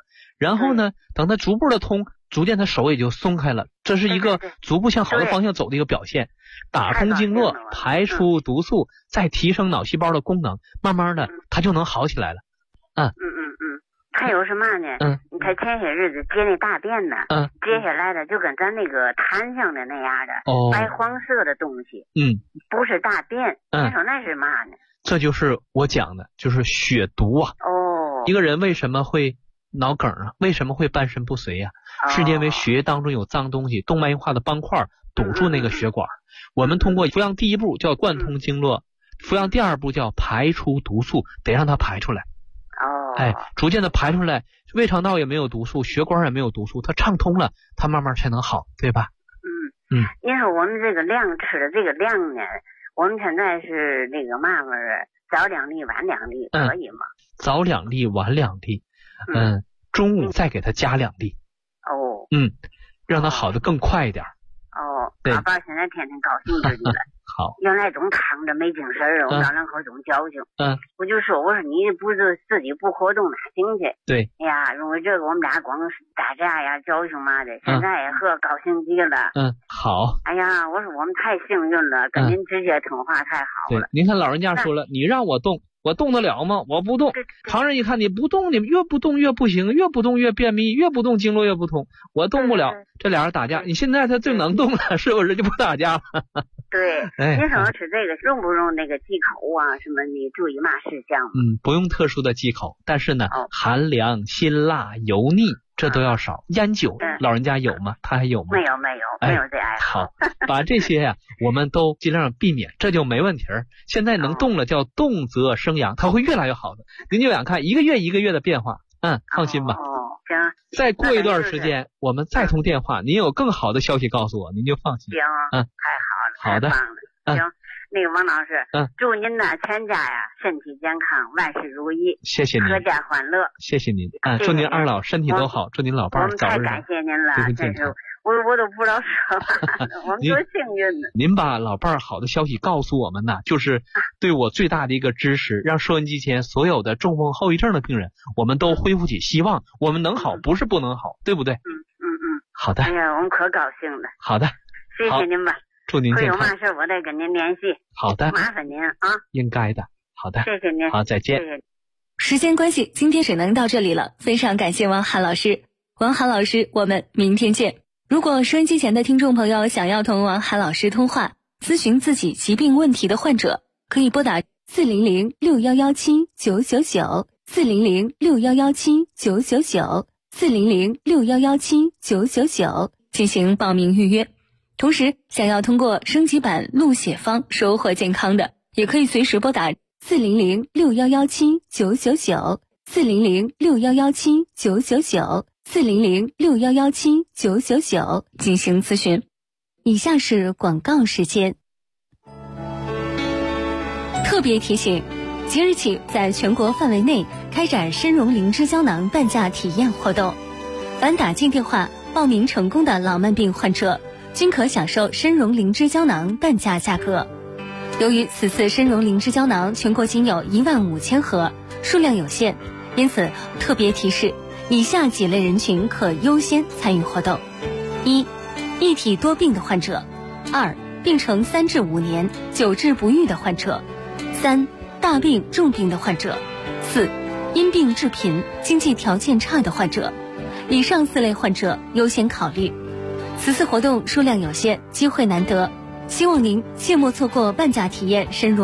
然后呢，等它逐步的通，逐渐它手也就松开了，这是一个逐步向好的方向走的一个表现。打通经络，排出毒素，再提升脑细胞的功能，慢慢的它就能好起来了。 还有什么呢？他前些日子接那大便呢，接下来的就跟咱那个痰性的那样的，白黄色的东西，不是大便，你说那是嘛呢？ 这就是我讲的，就是血毒啊。一个人为什么会脑梗啊？为什么会半身不遂呀？是因为血液当中有脏东西，动脉硬化的斑块堵住那个血管。我们通过服药第一步叫贯通经络，服药第二步叫排出毒素，得让它排出来。逐渐的排出来，胃肠道也没有毒素，血管也没有毒素，它畅通了，它慢慢才能好，对吧？ 您说我们这个量吃的这个量呢，我们现在是那个嘛玩意儿，早2粒晚2粒可以吗？ 早2粒晚2粒，中午再给它加2粒。让它好的更快一点。 老伴现在天天高兴自己了。 好， 原来总躺着没精神儿，我们老两口总矫情。我就说，我说你不是自己不活动哪行去？ 对。 哎呀，因为这个我们俩光打架呀、矫情嘛的，现在也高兴极了。 好。 哎呀，我说我们太幸运了，跟您直接通话太好了。 您看老人家说了，你让我动，我动得了吗？我不动。旁人一看你不动，你越不动越不行，越不动越便秘，越不动经络越不通，我动不了。这俩人打架，你现在他最能动了，是不是就不打架了？ 对，您说吃这个用不用那个忌口啊？什么你注意嘛事项？ 不用特殊的忌口，但是呢，寒凉、辛辣、油腻这都要少。烟酒，老人家有吗？他还有吗？ 没有这爱好。 好，把这些呀，我们都尽量避免，这就没问题儿。现在能动了，叫动则生阳，它会越来越好的。您就想看一个月一个月的变化，放心吧。 行。 再过一段时间，我们再通电话，您有更好的消息告诉我，您就放心。 行，太好了， 好的， 太棒了。行，那个王老师，祝您呢全家呀身体健康，万事如意。 谢谢您， 阖家欢乐。 谢谢您，祝您二老身体都好，祝您老伴早日。 我们太感谢您了，真是我都不知道说话，我们多幸运呢。 您把老伴好的消息告诉我们呢，就是对我最大的一个支持，让收音机前所有的中风后遗症的病人，我们都恢复起希望，我们能好，不是不能好，对不对？好的。 哎呀，我们可高兴了。 好的， 谢谢您吧。 祝您健康。 有嘛事我再跟您联系。 好的， 麻烦您啊。 应该的。好的， 谢谢您。 好，再见。 谢谢。 时间关系，今天只能到这里了。非常感谢王涵老师，王涵老师，我们明天见。如果收音机前的听众朋友想要同王涵老师通话，咨询自己疾病问题的患者，可以拨打400-6117-999，400-6117-999，400-6117-999进行报名预约。同时，想要通过升级版录写方收获健康的，也可以随时拨打400-6117-999，400-6117-999，400-6117-999进行咨询。以下是广告时间。特别提醒，即日起在全国范围内开展参茸灵芝胶囊半价体验活动，凡打进电话报名成功的老慢病患者，均可享受参茸灵芝胶囊半价价格。由于此次参茸灵芝胶囊全国仅有15000盒，数量有限，因此特别提示以下几类人群可优先参与活动： 1. 一体多病的患者； 2. 病程3至5年久治不愈的患者； 3. 大病重病的患者； 4. 因病致贫经济条件差的患者。以上4类患者优先考虑。此次活动数量有限，机会难得，希望您切莫错过半价体验参茸